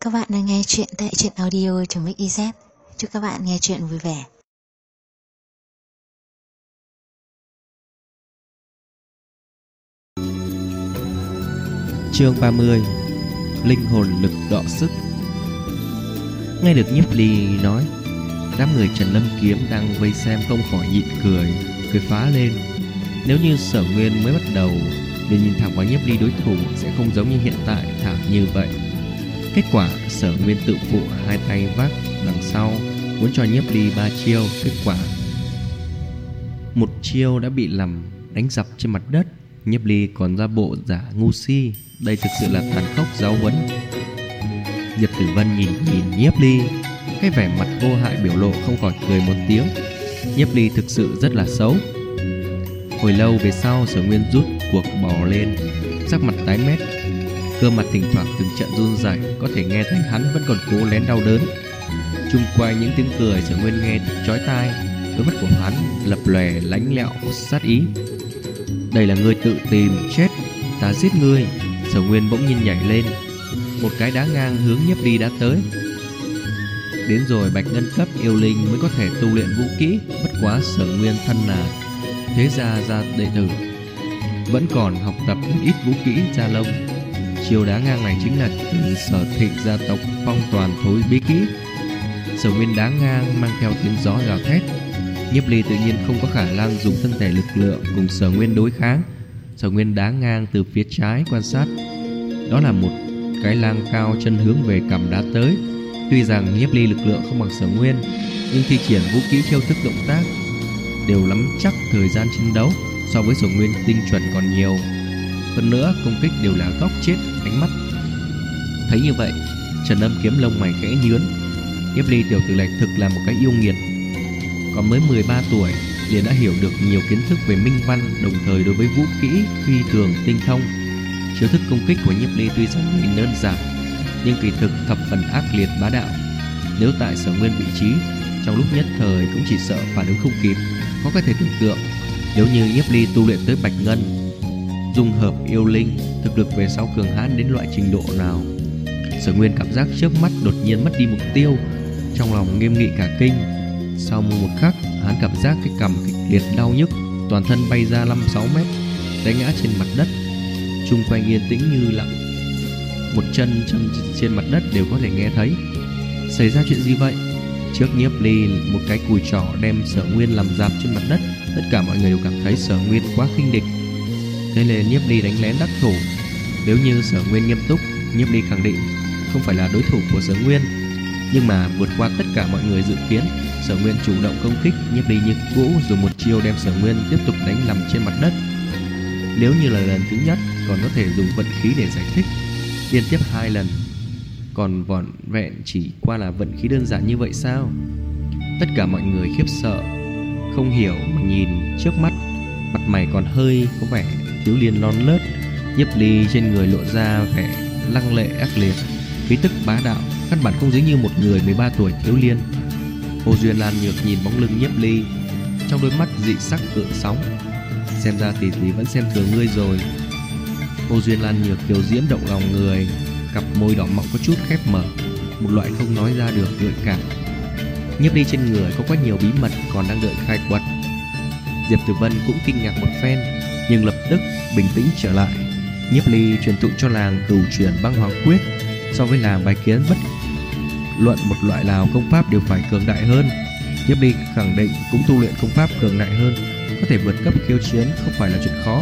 Các bạn đang nghe chuyện tại truyện audio.mix.iz. Chúc các bạn nghe chuyện vui vẻ. Chương 30. Linh hồn lực đọ sức. Nghe được Nhiếp Ly nói, đám người Trần Lâm Kiếm đang vây xem không khỏi nhịn cười phá lên. Nếu như Sở Nguyên mới bắt đầu liền nhìn thẳng vào Nhiếp Ly, đối thủ sẽ không giống như hiện tại thảm như vậy. Kết quả Sở Nguyên tự phụ, hai tay vác đằng sau muốn cho Nhiếp Ly 3 chiêu. Kết quả một chiêu đã bị làm đánh dập trên mặt đất. Nhiếp Ly còn ra bộ giả ngu si. Đây thực sự là tàn khốc giáo huấn. Diệp Tử Vân nhìn Nhiếp Ly, cái vẻ mặt vô hại biểu lộ, không khỏi cười một tiếng. Nhiếp Ly thực sự rất là xấu. Hồi lâu về sau, Sở Nguyên rút cuộc bò lên, sắc mặt tái mét, cơ mặt thỉnh thoảng từng trận run rẩy, có thể nghe thấy hắn vẫn còn cố lén đau đớn. Chung quanh những tiếng cười Sở Nguyên nghe thật chói tai, đôi mắt của hắn lập lòe lánh lẹo sát ý. Đây là ngươi tự tìm chết, ta giết ngươi. Sở Nguyên bỗng nhiên nhảy lên, một cái đá ngang hướng Nhiếp Ly đã tới. Đến rồi bạch ngân cấp yêu linh mới có thể tu luyện vũ kỹ, bất quá Sở Nguyên thân là thế gia đệ tử, vẫn còn học tập một ít vũ kỹ gia lông. Chiều đá ngang này chính là từ Sở Thịnh gia tộc phong toàn thối bí kỹ. Sở Nguyên đá ngang mang theo tiếng gió gào thét. Nhiếp Ly tự nhiên không có khả năng dùng thân thể lực lượng cùng Sở Nguyên đối kháng. Sở Nguyên đá ngang từ phía trái quan sát, đó là một cái lang cao chân hướng về cằm đá tới. Tuy rằng Nhiếp Ly lực lượng không bằng Sở Nguyên, nhưng thi triển vũ kỹ chiêu thức động tác đều nắm chắc thời gian chiến đấu so với Sở Nguyên tinh chuẩn còn nhiều. Hơn nữa công kích đều là góc chết ánh mắt. Thấy như vậy, Trần Lâm Kiếm lông mày khẽ nhướng. Nhiếp Ly tiểu tử này thực là một cái yêu nghiệt, còn mới 13 tuổi liền đã hiểu được nhiều kiến thức về minh văn, đồng thời đối với vũ kỹ phi thường tinh thông. Chiêu thức công kích của Nhiếp Ly tuy rằng nhìn đơn giản, nhưng kỳ thực thập phần ác liệt bá đạo. Nếu tại Sở Nguyên vị trí, trong lúc nhất thời cũng chỉ sợ phản ứng không kịp. Có thể tưởng tượng, nếu như Nhiếp Ly tu luyện tới bạch ngân, dung hợp yêu linh, thực lực về sau cường hãn đến loại trình độ nào. Sở Nguyên cảm giác trước mắt đột nhiên mất đi mục tiêu, trong lòng nghiêm nghị cả kinh. Sau một khắc, hắn cảm giác cái cằm kịch liệt đau nhức, toàn thân bay ra 5-6 mét, té ngã trên mặt đất. Chung quanh yên tĩnh như lặng, một chân trên mặt đất đều có thể nghe thấy. Xảy ra chuyện gì vậy? Trước Nhiếp Ly một cái cùi trỏ đem Sở Nguyên làm rạp trên mặt đất. Tất cả mọi người đều cảm thấy Sở Nguyên quá khinh địch, thế nên Nhiếp Ly đánh lén đắc thủ. Nếu như Sở Nguyên nghiêm túc, Nhiếp Ly khẳng định không phải là đối thủ của Sở Nguyên. Nhưng mà vượt qua tất cả mọi người dự kiến, Sở Nguyên chủ động công kích. Nhiếp Ly như cũ dùng một chiêu đem Sở Nguyên tiếp tục đánh nằm trên mặt đất. Nếu như là lần thứ nhất còn có thể dùng vận khí để giải thích, liên tiếp 2 lần còn vỏn vẹn chỉ qua là vận khí đơn giản như vậy sao? Tất cả mọi người khiếp sợ, không hiểu mà nhìn trước mắt, mặt mày còn hơi có vẻ thiếu niên non nớt. Nhiếp Ly trên người lộ ra vẻ lăng lệ ác liệt, khí tức bá đạo, căn bản không giống như một người 13 tuổi thiếu niên. Hồ Duyên Lan Nhược nhìn bóng lưng Nhiếp Ly, trong đôi mắt dị sắc gợn sóng. Xem ra tỷ tỷ vẫn xem thường ngươi rồi. Hồ Duyên Lan Nhược kiều diễm động lòng người, cặp môi đỏ mọng có chút khép mở, một loại không nói ra được gợi cảm. Nhiếp Ly trên người có quá nhiều bí mật còn đang đợi khai quật. Diệp Tử Vân cũng kinh ngạc một phen, nhưng lập tức bình tĩnh trở lại. Nhiếp Ly truyền thụ cho làng cửu chuyển băng hoàng quyết, so với làng bái kiến bất luận một loại nào công pháp đều phải cường đại hơn. Nhiếp Ly khẳng định cũng tu luyện công pháp cường đại hơn, có thể vượt cấp khiêu chiến không phải là chuyện khó.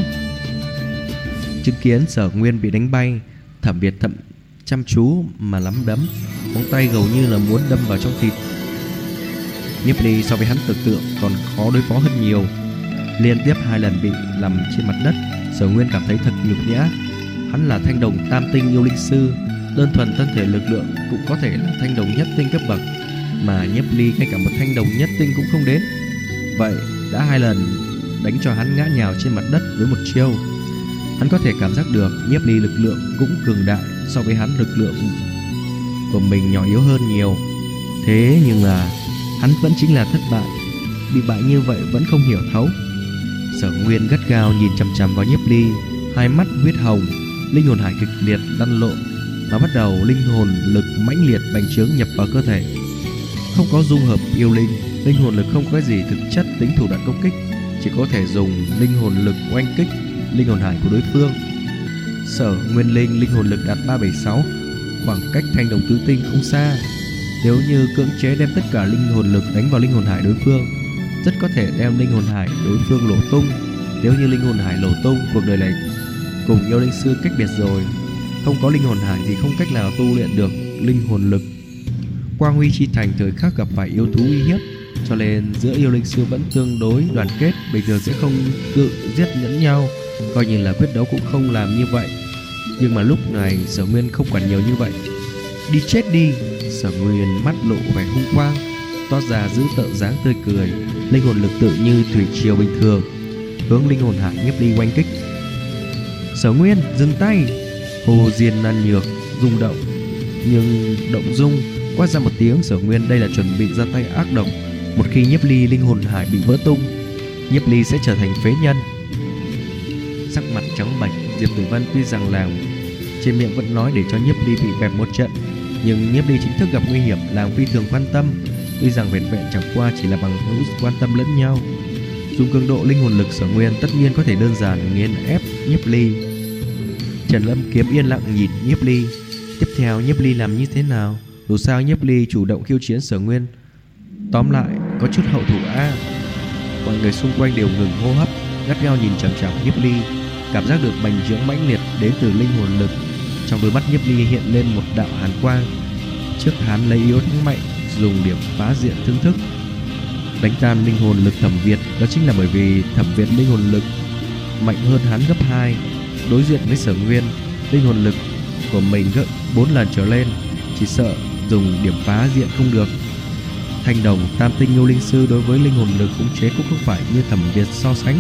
Chứng kiến Sở Nguyên bị đánh bay, Thẩm Việt thậm chăm chú mà nắm đấm, móng tay gầu như là muốn đâm vào trong thịt. Nhiếp Ly so với hắn tưởng tượng còn khó đối phó hơn nhiều. Liên tiếp 2 lần bị nằm trên mặt đất, Sở Nguyên cảm thấy thật nhục nhã. Hắn là thanh đồng tam tinh yêu linh sư, đơn thuần thân thể lực lượng cũng có thể là thanh đồng nhất tinh cấp bậc, mà Nhiếp Ly ngay cả một thanh đồng nhất tinh cũng không đến. Vậy đã 2 lần đánh cho hắn ngã nhào trên mặt đất với một chiêu. Hắn có thể cảm giác được Nhiếp Ly lực lượng cũng cường đại, so với hắn lực lượng của mình nhỏ yếu hơn nhiều. Thế nhưng là hắn vẫn chính là thất bại, bị bại như vậy vẫn không hiểu thấu. Sở Nguyên gắt gao nhìn chằm chằm vào Nhiếp Ly, hai mắt huyết hồng, linh hồn hải kịch liệt lăn lộn, mà bắt đầu linh hồn lực mãnh liệt bành trướng nhập vào cơ thể. Không có dung hợp yêu linh, linh hồn lực không có gì thực chất tính thủ đoạn công kích, chỉ có thể dùng linh hồn lực oanh kích linh hồn hải của đối phương. Sở Nguyên Linh linh hồn lực đạt 376, khoảng cách thanh đồng tứ tinh không xa. Nếu như cưỡng chế đem tất cả linh hồn lực đánh vào linh hồn hải đối phương, rất có thể đem linh hồn hải đối phương nổ tung. Nếu như linh hồn hải nổ tung, cuộc đời này cùng yêu linh sư cách biệt rồi. Không có linh hồn hải thì không cách nào tu luyện được linh hồn lực. Quang Huy Chi Thành thời khắc gặp phải yêu thú uy hiếp, cho nên giữa yêu linh sư vẫn tương đối đoàn kết, bình thường sẽ không tự giết lẫn nhau, coi như là quyết đấu cũng không làm như vậy. Nhưng mà lúc này Sở Nguyên không quản nhiều như vậy. Đi chết đi! Sở Nguyên mắt lộ vẻ hung quang, toát ra giữ tợn dáng tươi cười, linh hồn lực tự như thủy triều bình thường hướng linh hồn hải Nhiếp Ly oanh kích. Sở Nguyên dừng tay! Hồ Diên Nan Nhược rung động, nhưng động dung quát ra một tiếng. Sở Nguyên đây là chuẩn bị ra tay ác độc. Một khi Nhiếp Ly linh hồn hải bị vỡ tung, Nhiếp Ly sẽ trở thành phế nhân. Sắc mặt trắng bệch, Diệp Tử Văn tuy rằng làm trên miệng vẫn nói để cho Nhiếp Ly bị bẹp một trận, nhưng Nhiếp Ly chính thức gặp nguy hiểm, làng phi thường quan tâm. Tuy rằng vẹn vẹn chẳng qua chỉ là bằng hữu quan tâm lẫn nhau. Dùng cường độ linh hồn lực, Sở Nguyên tất nhiên có thể đơn giản nghiền ép Nhiếp Ly. Trần Lâm Kiếm yên lặng nhìn Nhiếp Ly. Tiếp theo Nhiếp Ly làm như thế nào? Dù sao Nhiếp Ly chủ động khiêu chiến Sở Nguyên, tóm lại có chút hậu thủ a. Mọi người xung quanh đều ngừng hô hấp, gắt gao nhìn chằm chằm Nhiếp Ly, cảm giác được bành trướng mãnh liệt đến từ linh hồn lực. Trong đôi mắt Nhiếp Ly hiện lên một đạo hàn quang. Trước hắn lấy yếu thắng mạnh, dùng điểm phá diện thương thức đánh tan linh hồn lực Thẩm Việt. Đó chính là bởi vì Thẩm Việt linh hồn lực mạnh hơn hắn gấp 2. Đối diện với Sở Nguyên, linh hồn lực của mình gấp 4 lần trở lên, chỉ sợ dùng điểm phá diện không được. Thanh đồng tam tinh yêu linh sư đối với linh hồn lực khống chế cũng không phải như Thẩm Việt so sánh.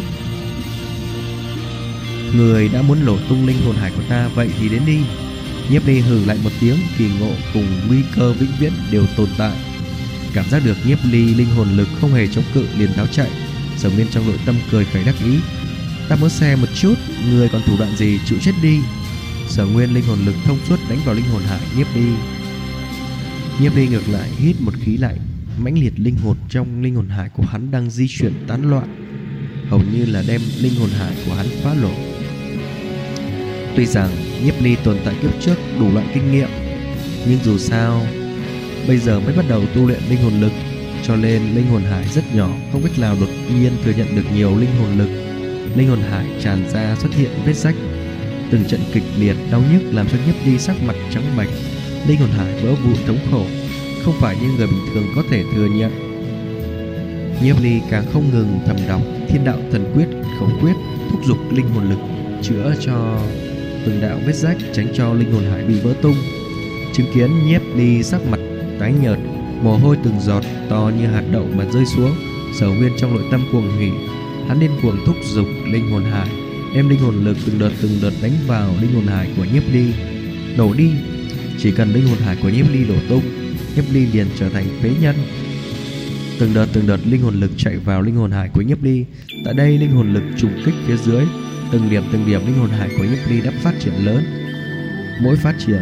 Người đã muốn nổ tung linh hồn hải của ta, vậy thì đến đi. Nhiếp Ly hừ lại một tiếng, kỳ ngộ cùng nguy cơ vĩnh viễn đều tồn tại. Cảm giác được Nhiếp Ly linh hồn lực không hề chống cự, liền tháo chạy. Sở Nguyên trong nội tâm cười khẩy đắc ý. Ta muốn xem một chút, người còn thủ đoạn gì, chịu chết đi. Sở Nguyên linh hồn lực thông suốt đánh vào linh hồn hải Nhiếp Ly. Nhiếp Ly ngược lại hít một khí lạnh, mãnh liệt linh hồn trong linh hồn hải của hắn đang di chuyển tán loạn, hầu như là đem linh hồn hải của hắn phá lộ. Tuy rằng Nhiếp Ly tồn tại kiếp trước đủ loại kinh nghiệm, nhưng dù sao bây giờ mới bắt đầu tu luyện linh hồn lực, cho nên linh hồn hải rất nhỏ, không cách nào đột nhiên thừa nhận được nhiều linh hồn lực. Linh hồn hải tràn ra xuất hiện vết rách, từng trận kịch liệt đau nhức làm cho Nhiếp Ly sắc mặt trắng bệch. Linh hồn hải vỡ vụn thống khổ, không phải như người bình thường có thể thừa nhận. Nhiếp Ly càng không ngừng thầm đọc Thiên Đạo Thần Quyết, khẩu quyết, thúc giục linh hồn lực chữa cho từng đạo vết rách, tránh cho linh hồn hải bị vỡ tung. Chứng kiến Nhiếp Ly sắc mặt tái nhợt, mồ hôi từng giọt to như hạt đậu mà rơi xuống, Sở Nguyên trong nội tâm cuồng hỉ. Hắn điên cuồng thúc giục linh hồn hải, đem linh hồn lực từng đợt đánh vào linh hồn hải của Nhiếp Ly. Nổ đi! Chỉ cần linh hồn hải của Nhiếp Ly đổ tung, Nhiếp Ly liền trở thành phế nhân. Từng đợt linh hồn lực chạy vào linh hồn hải của Nhiếp Ly. Tại đây linh hồn lực trùng kích phía dưới, từng điểm linh hồn hải của Nhiếp Ly đã phát triển lớn. Mỗi phát triển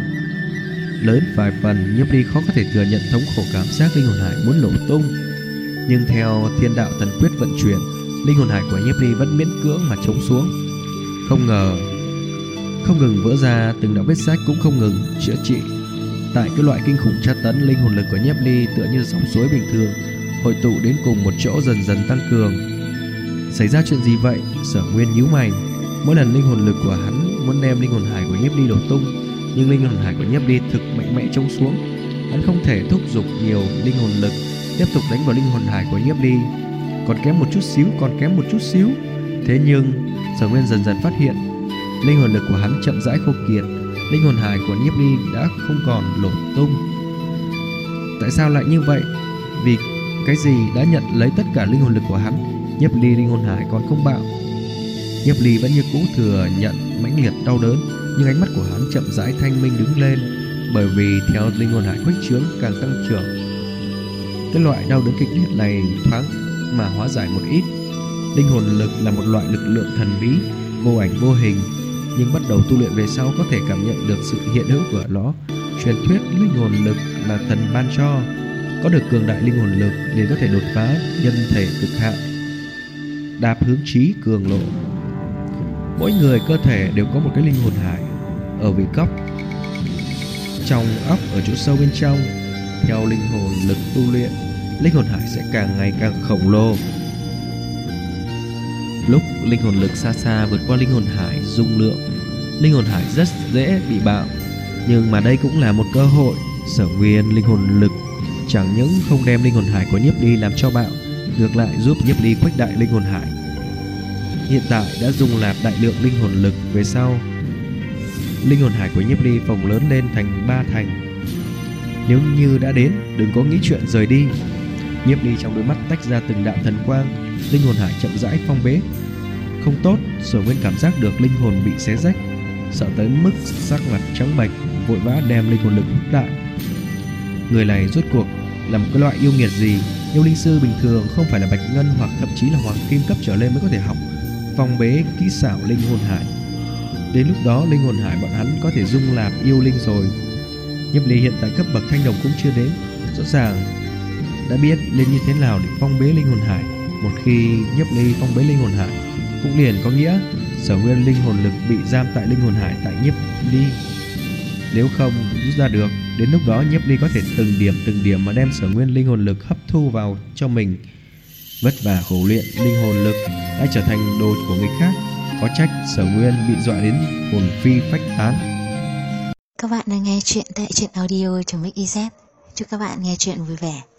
lớn vài phần, Nhiếp Ly khó có thể thừa nhận thống khổ cảm giác linh hồn hải muốn nổ tung. Nhưng theo Thiên Đạo Thần Quyết vận chuyển, linh hồn hải của Nhiếp Ly vẫn miễn cưỡng mà chống xuống. Không ngờ không ngừng vỡ ra, từng đạo vết rách cũng không ngừng chữa trị. Tại cái loại kinh khủng tra tấn, linh hồn lực của Nhiếp Ly tựa như dòng suối bình thường hội tụ đến cùng một chỗ, dần dần tăng cường. Xảy ra chuyện gì vậy? Sở Nguyên nhíu mày. Mỗi lần linh hồn lực của hắn muốn đem linh hồn hải của Nhiếp Ly đổ tung, nhưng linh hồn hải của Nhiếp Ly thực mạnh mẽ chống xuống. Hắn không thể thúc giục nhiều linh hồn lực tiếp tục đánh vào linh hồn hải của Nhiếp Ly. Còn kém một chút xíu. Thế nhưng Sở Nguyên dần dần phát hiện linh hồn lực của hắn chậm rãi khô kiệt, linh hồn hải của Nhiếp Ly đã không còn nổ tung. Tại sao lại như vậy? Vì cái gì đã nhận lấy tất cả linh hồn lực của hắn? Nhiếp Ly linh hồn hải còn không bạo. Nhiếp Ly vẫn như cũ thừa nhận mãnh liệt đau đớn, nhưng ánh mắt của hắn chậm rãi thanh minh đứng lên, bởi vì theo linh hồn hải khuếch trướng càng tăng trưởng, cái loại đau đớn kịch liệt này thoáng mà hóa giải một ít. Linh hồn lực là một loại lực lượng thần bí, vô ảnh vô hình, nhưng bắt đầu tu luyện về sau có thể cảm nhận được sự hiện hữu của nó. Truyền thuyết linh hồn lực là thần ban cho, có được cường đại linh hồn lực liền có thể đột phá nhân thể cực hạn, đạp hướng chí cường lộ. Mỗi người cơ thể đều có một cái linh hồn hải ở vị góc trong óc ở chỗ sâu bên trong. Theo linh hồn lực tu luyện, linh hồn hải sẽ càng ngày càng khổng lồ. Lúc linh hồn lực xa xa vượt qua linh hồn hải dung lượng, linh hồn hải rất dễ bị bạo. Nhưng mà đây cũng là một cơ hội. Sở Nguyên linh hồn lực chẳng những không đem linh hồn hải của Nhiếp Ly làm cho bạo, ngược lại giúp Nhiếp Ly khuếch đại linh hồn hải. Hiện tại đã dung nạp đại lượng linh hồn lực về sau, linh hồn hải của Nhiếp Ly phồng lớn lên thành 3 thành. Nếu như đã đến, đừng có nghĩ chuyện rời đi. Nhiếp Ly trong đôi mắt tách ra từng đạo thần quang, linh hồn hải chậm rãi phong bế. Không tốt, Sở Nguyên cảm giác được linh hồn bị xé rách, sợ tới mức sắc mặt trắng bệch, vội vã đem linh hồn lực hút đại. Người này rốt cuộc là một cái loại yêu nghiệt gì? Yêu linh sư bình thường không phải là bạch ngân hoặc thậm chí là hoàng kim cấp trở lên mới có thể học phong bế kỹ xảo linh hồn hải. Đến lúc đó linh hồn hải bọn hắn có thể dung nạp yêu linh rồi. Nhiếp Ly hiện tại cấp bậc thanh đồng cũng chưa đến, rõ ràng đã biết nên như thế nào để phong bế linh hồn hải. Một khi Nhiếp Ly phong bế linh hồn hải, cũng liền có nghĩa Sở Nguyên linh hồn lực bị giam tại linh hồn hải tại Nhiếp Ly. Nếu không rút ra được, đến lúc đó Nhiếp Ly có thể từng điểm mà đem Sở Nguyên linh hồn lực hấp thu vào cho mình. Vất vả khổ luyện linh hồn lực đã trở thành đồ của người khác, có trách Sở Nguyên bị dọa đến hồn phi phách tán. Các bạn đang nghe chuyện tại truyện audio.mix.iz. Chúc các bạn nghe chuyện vui vẻ.